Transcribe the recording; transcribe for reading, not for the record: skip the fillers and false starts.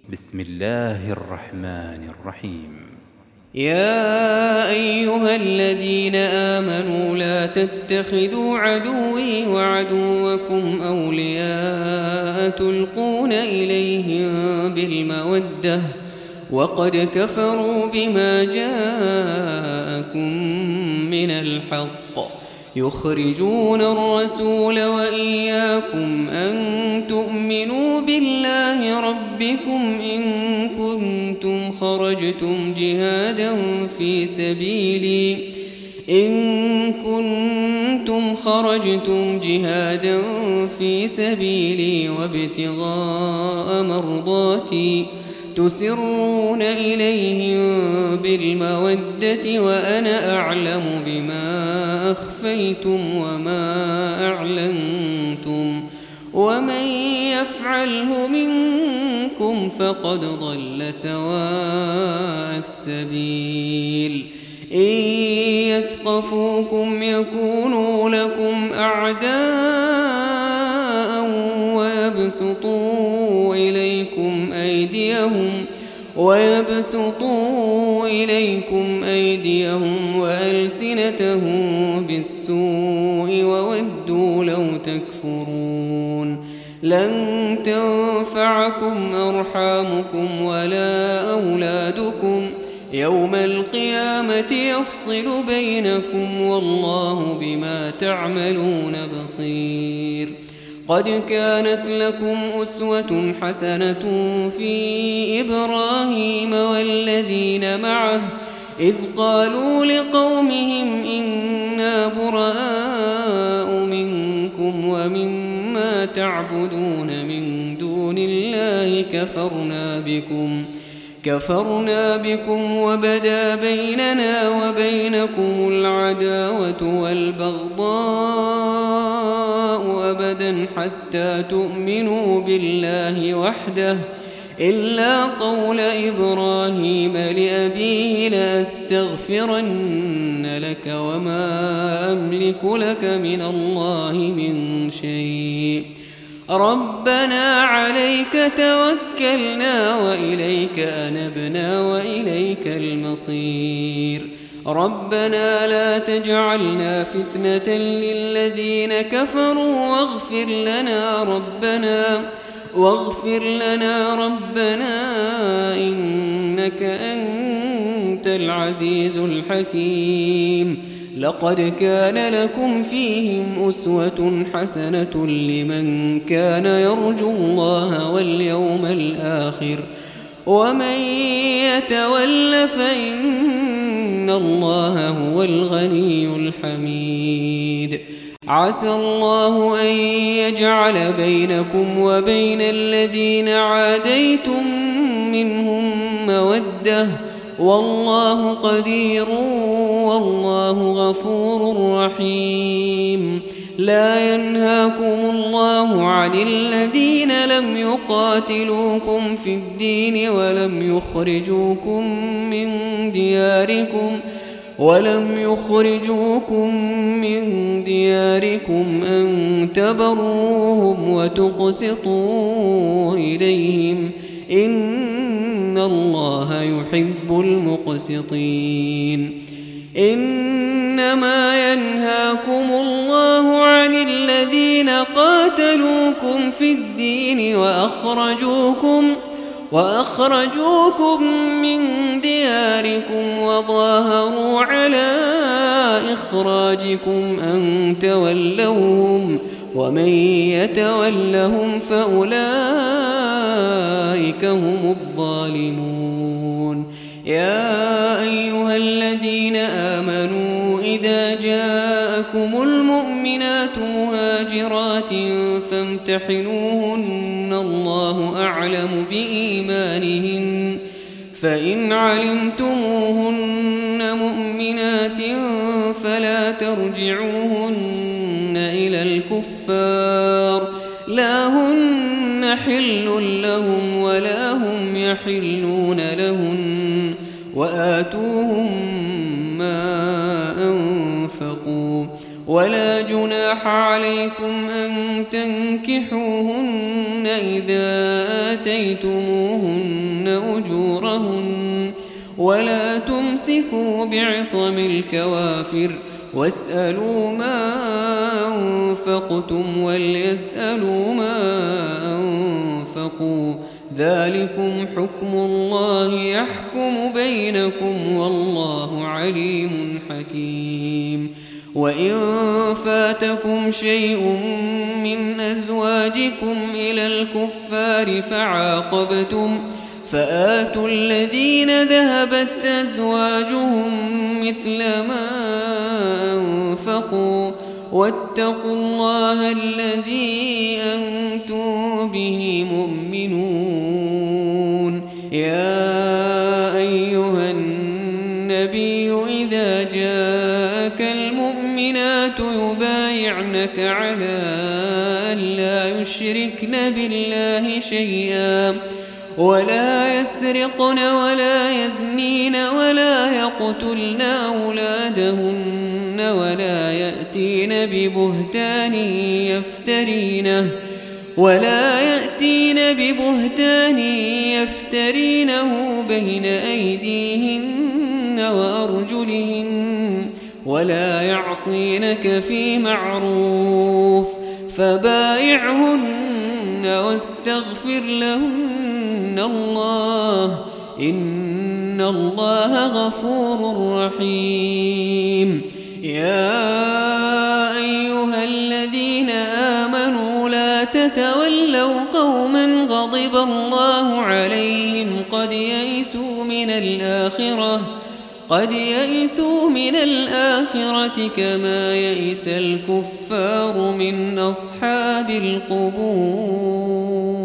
بسم الله الرحمن الرحيم. يا أيها الذين آمنوا لا تتخذوا عدوي وعدوكم أولياء تلقون إليهم بالمودة وقد كفروا بما جاءكم من الحق يخرجون الرسول وإياكم أن تؤمنوا بالله ربكم إن كنتم خرجتم جهادا في سبيلي وابتغاء مرضاتي تسرون إليهم بالمودة وأنا أعلم بما أخفيتم وما أعلنتم ومن يفعله منكم فقد ضل سواء السبيل إن يثقفوكم يكونوا لكم أعداء ويبسطوا إليكم أيديهم وألسنتهم بالسوء وودوا لو تكفرون لن تنفعكم أرحامكم ولا أولادكم يوم القيامة يفصل بينكم والله بما تعملون بصير قد كانت لكم أسوة حسنة في إبراهيم والذين معه إذ قالوا لقومهم إنا براء منكم ومما تعبدون من دون الله كفرنا بكم وبدا بيننا وبينكم العداوة والبغضاء أبدا حتى تؤمنوا بالله وحده إلا قول إبراهيم لأبيه لأستغفرن لك وما أملك لك من الله من شيء ربنا عليك توكلنا وإليك أنبنا وإليك المصير ربنا لا تجعلنا فتنة للذين كفروا واغفر لنا ربنا إنك أنت العزيز الحكيم لقد كان لكم فيهم أسوة حسنة لمن كان يرجو الله واليوم الآخر ومن يتول فإن الله هو الغني الحميد عسى الله أن يجعل بينكم وبين الذين عاديتم منهم مودة والله قدير والله غفور رحيم لا ينهاكم الله عن الذين لم يقاتلوكم في الدين ولم يخرجوكم من دياركم أن تبروهم وتقسطوا إليهم إن الله يحب المقسطين إنما ينهاكم الله عن الذين قاتلوكم في الدين وأخرجوكم من دياركم وظاهروا على إخراجكم أن تولوهم ومن يتولهم فأولئك هم الظالمون يا أيها الذين آمنوا إذا جاءكم المؤمنات مهاجرات فامتحنوهن الله أعلم بإيمانهن فإن علمتموهن مؤمنات فلا ترجعوهن إلى الكفار لا هن حل لهم ولا هم يحلون لهن وآتوهم ما أنفقوا ولا جناح عليكم أن تنكحوهن إذا آتيتموهن أجورهن ولا تمسكوا بعصم الكوافر واسألوا ما أنفقتم وليسألوا ما أنفقوا ذلكم حكم الله يحكم بينكم والله عليم حكيم. وإن فاتكم شيء من أزواجكم إلى الكفار فعاقبتم فآتوا الذين ذهبت أزواجهم مثل ما أنفقوا واتقوا الله الذي أنتم به مؤمنون. يا أيها النبي إذا جاءك المؤمنات يبايعنك على أن لا يشركن بالله شيئا ولا يسرقن ولا يزنين ولا يقتلن أولادهن ولا يأتين ببهتان يفترينه بين أيديهن وأرجلهن ولا يعصينك في معروف فبايعهن واستغفر لهن الله إن الله غفور رحيم. يا أيها الذين آمنوا لا تتولوا قوما غضب الله عليهم قد يئسوا من الآخرة كما يئس الكفار من أصحاب القبور.